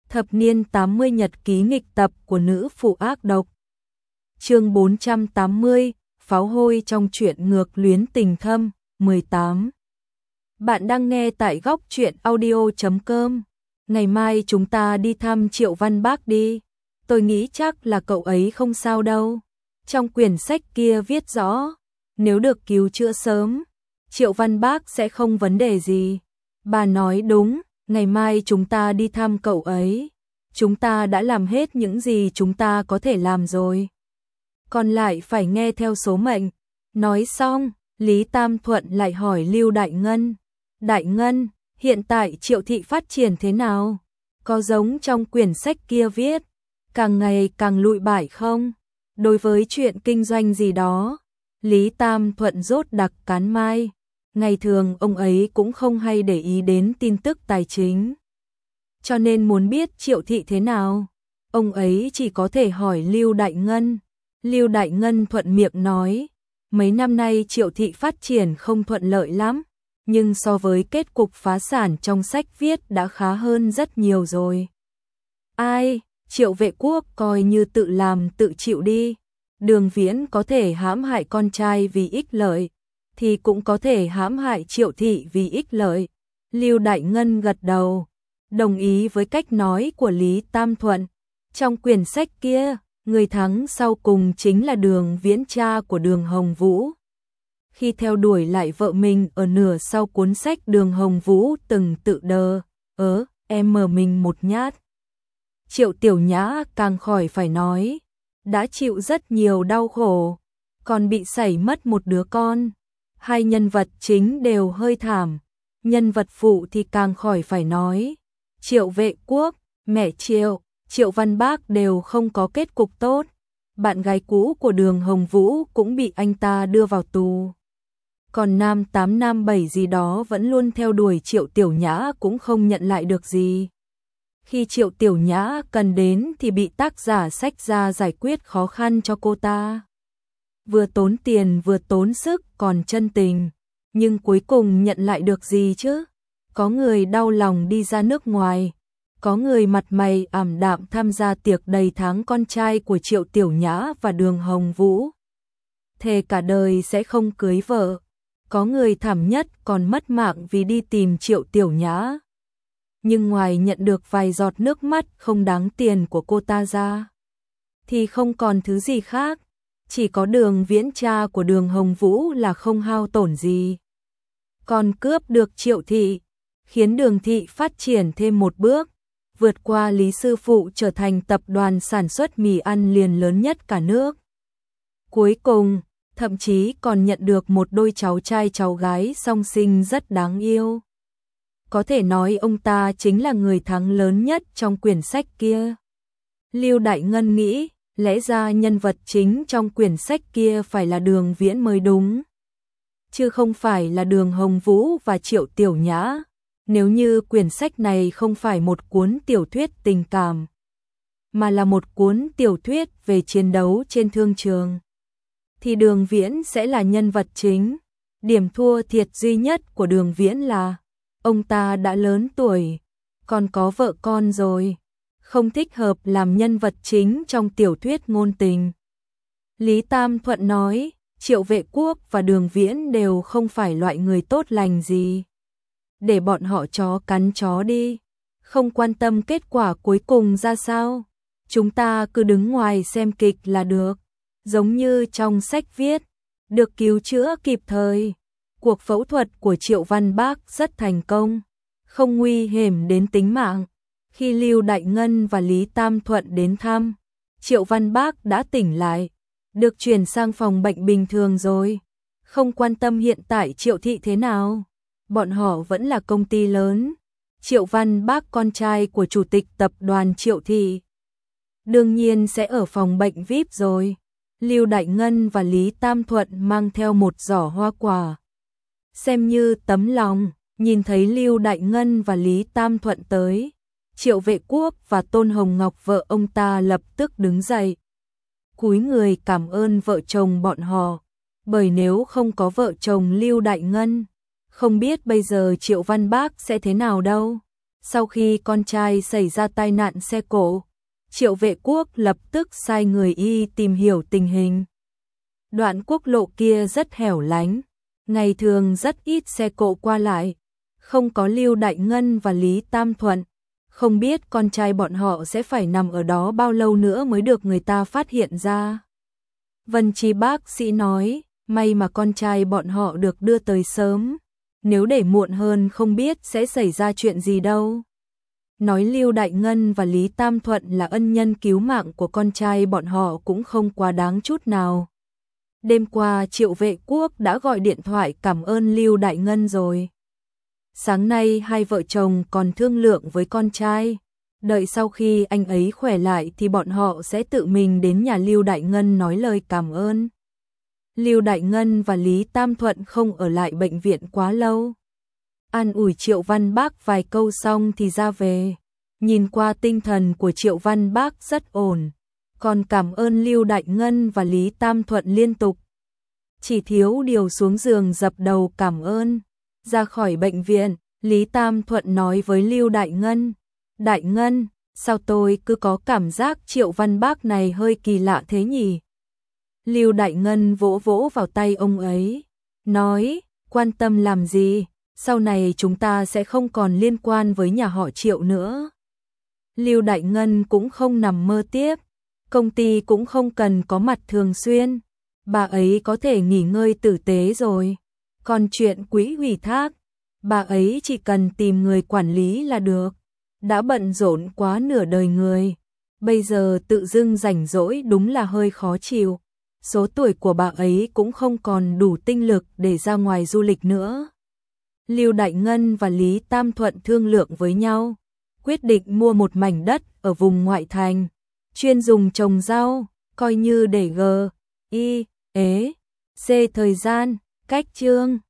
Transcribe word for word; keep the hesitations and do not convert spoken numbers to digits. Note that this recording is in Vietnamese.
Thập niên tám mươi nhật ký nghịch tập của nữ phụ ác độc. Chương bốn trăm tám mươi, pháo hôi trong truyện ngược luyến tình thâm, mười tám. Bạn đang nghe tại góc truyện audio chấm com. Ngày mai chúng ta đi thăm Triệu Văn Bác đi. Tôi nghĩ chắc là cậu ấy không sao đâu. Trong quyển sách kia viết rõ, nếu được cứu chữa sớm, Triệu Văn Bác sẽ không vấn đề gì. Bà nói đúng, ngày mai chúng ta đi thăm cậu ấy. Chúng ta đã làm hết những gì chúng ta có thể làm rồi. Còn lại phải nghe theo số mệnh. Nói xong, Lý Tam Thuận lại hỏi Lưu Đại Ngân. Đại Ngân, hiện tại Triệu thị phát triển thế nào? Có giống trong quyển sách kia viết, càng ngày càng lụi bại không? Đối với chuyện kinh doanh gì đó, Lý Tam Thuận rốt đặc cán mai. Ngày thường ông ấy cũng không hay để ý đến tin tức tài chính. Cho nên muốn biết Triệu thị thế nào, ông ấy chỉ có thể hỏi Lưu Đại Ngân. Lưu Đại Ngân thuận miệng nói, mấy năm nay Triệu thị phát triển không thuận lợi lắm, nhưng so với kết cục phá sản trong sách viết đã khá hơn rất nhiều rồi. Ai, Triệu Vệ Quốc coi như tự làm tự chịu đi. Đường Viễn có thể hãm hại con trai vì ích lợi, thì cũng có thể hãm hại Triệu thị vì ích lợi. Lưu Đại Ngân gật đầu, đồng ý với cách nói của Lý Tam Thuận. Trong quyển sách kia, người thắng sau cùng chính là Đường Viễn, cha của Đường Hồng Vũ. Khi theo đuổi lại vợ mình ở nửa sau cuốn sách, Đường Hồng Vũ từng tự đờ ớ em mờ mình một nhát. Triệu Tiểu Nhã càng khỏi phải nói, đã chịu rất nhiều đau khổ, còn bị sảy mất một đứa con. Hai nhân vật chính đều hơi thảm, nhân vật phụ thì càng khỏi phải nói. Triệu Vệ Quốc, mẹ Triệu, Triệu Văn Bác đều không có kết cục tốt. Bạn gái cũ của Đường Hồng Vũ cũng bị anh ta đưa vào tù. Còn nam tám nam bảy gì đó vẫn luôn theo đuổi Triệu Tiểu Nhã cũng không nhận lại được gì. Khi Triệu Tiểu Nhã cần đến thì bị tác giả sách ra giải quyết khó khăn cho cô ta. Vừa tốn tiền vừa tốn sức còn chân tình, nhưng cuối cùng nhận lại được gì chứ? Có người đau lòng đi ra nước ngoài, có người mặt mày ảm đạm tham gia tiệc đầy tháng con trai của Triệu Tiểu Nhã và Đường Hồng Vũ. Thề cả đời sẽ không cưới vợ. Có người thảm nhất còn mất mạng vì đi tìm Triệu Tiểu Nhã. Nhưng ngoài nhận được vài giọt nước mắt không đáng tiền của cô ta ra, thì không còn thứ gì khác. Chỉ có Đường Viễn, cha của Đường Hồng Vũ là không hao tổn gì. Còn cướp được Triệu thị, khiến Đường thị phát triển thêm một bước, vượt qua Lý sư phụ trở thành tập đoàn sản xuất mì ăn liền lớn nhất cả nước. Cuối cùng, thậm chí còn nhận được một đôi cháu trai cháu gái song sinh rất đáng yêu. Có thể nói ông ta chính là người thắng lớn nhất trong quyển sách kia. Lưu Đại Ngân nghĩ, lẽ ra nhân vật chính trong quyển sách kia phải là Đường Viễn mới đúng, chứ không phải là Đường Hồng Vũ và Triệu Tiểu Nhã. Nếu như quyển sách này không phải một cuốn tiểu thuyết tình cảm, mà là một cuốn tiểu thuyết về chiến đấu trên thương trường, thì Đường Viễn sẽ là nhân vật chính. Điểm thua thiệt duy nhất của Đường Viễn là ông ta đã lớn tuổi, còn có vợ con rồi, không thích hợp làm nhân vật chính trong tiểu thuyết ngôn tình. Lý Tam Thuận nói, Triệu Vệ Quốc và Đường Viễn đều không phải loại người tốt lành gì. Để bọn họ chó cắn chó đi, không quan tâm kết quả cuối cùng ra sao. Chúng ta cứ đứng ngoài xem kịch là được. Giống như trong sách viết, được cứu chữa kịp thời. Cuộc phẫu thuật của Triệu Văn Bác rất thành công, không nguy hiểm đến tính mạng. Khi Lưu Đại Ngân và Lý Tam Thuận đến thăm, Triệu Văn Bác đã tỉnh lại, được chuyển sang phòng bệnh bình thường rồi. Không quan tâm hiện tại Triệu thị thế nào, bọn họ vẫn là công ty lớn. Triệu Văn Bác, con trai của chủ tịch tập đoàn Triệu thị, đương nhiên sẽ ở phòng bệnh vi ai pi rồi. Lưu Đại Ngân và Lý Tam Thuận mang theo một giỏ hoa quả, xem như tấm lòng. Nhìn thấy Lưu Đại Ngân và Lý Tam Thuận tới, Triệu Vệ Quốc và Tôn Hồng Ngọc vợ ông ta lập tức đứng dậy, cúi người cảm ơn vợ chồng bọn họ. Bởi nếu không có vợ chồng Lưu Đại Ngân, không biết bây giờ Triệu Văn Bác sẽ thế nào đâu. Sau khi con trai xảy ra tai nạn xe cộ, Triệu Vệ Quốc lập tức sai người y tìm hiểu tình hình. Đoạn quốc lộ kia rất hẻo lánh, ngày thường rất ít xe cộ qua lại, không có Lưu Đại Ngân và Lý Tam Thuận, không biết con trai bọn họ sẽ phải nằm ở đó bao lâu nữa mới được người ta phát hiện ra. Vân Chi bác sĩ nói, may mà con trai bọn họ được đưa tới sớm, nếu để muộn hơn không biết sẽ xảy ra chuyện gì đâu. Nói Lưu Đại Ngân và Lý Tam Thuận là ân nhân cứu mạng của con trai bọn họ cũng không quá đáng chút nào. Đêm qua Triệu Vệ Quốc đã gọi điện thoại cảm ơn Lưu Đại Ngân rồi. Sáng nay hai vợ chồng còn thương lượng với con trai, đợi sau khi anh ấy khỏe lại thì bọn họ sẽ tự mình đến nhà Lưu Đại Ngân nói lời cảm ơn. Lưu Đại Ngân và Lý Tam Thuận không ở lại bệnh viện quá lâu. An ủi Triệu Văn Bác vài câu xong thì ra về. Nhìn qua tinh thần của Triệu Văn Bác rất ổn, còn cảm ơn Lưu Đại Ngân và Lý Tam Thuận liên tục. Chỉ thiếu điều xuống giường dập đầu cảm ơn. Ra khỏi bệnh viện, Lý Tam Thuận nói với Lưu Đại Ngân, Đại Ngân, sao tôi cứ có cảm giác Triệu Văn Bác này hơi kỳ lạ thế nhỉ? Lưu Đại Ngân vỗ vỗ vào tay ông ấy, nói, quan tâm làm gì, sau này chúng ta sẽ không còn liên quan với nhà họ Triệu nữa. Lưu Đại Ngân cũng không nằm mơ tiếp, công ty cũng không cần có mặt thường xuyên, bà ấy có thể nghỉ ngơi tử tế rồi. Còn chuyện quỹ ủy thác, bà ấy chỉ cần tìm người quản lý là được. Đã bận rộn quá nửa đời người, bây giờ tự dưng rảnh rỗi đúng là hơi khó chịu. Số tuổi của bà ấy cũng không còn đủ tinh lực để ra ngoài du lịch nữa. Lưu Đại Ngân và Lý Tam Thuận thương lượng với nhau, quyết định mua một mảnh đất ở vùng ngoại thành, chuyên dùng trồng rau, coi như để g, i, ế, c thời gian, cách chương.